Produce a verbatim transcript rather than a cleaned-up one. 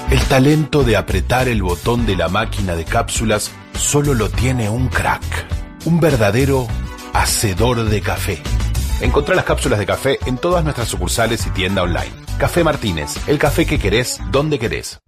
El talento de apretar el botón de la máquina de cápsulas solo lo tiene un crack, un verdadero hacedor de café. Encontrá las cápsulas de café en todas nuestras sucursales y tienda online. Café Martínez, el café que querés, donde querés.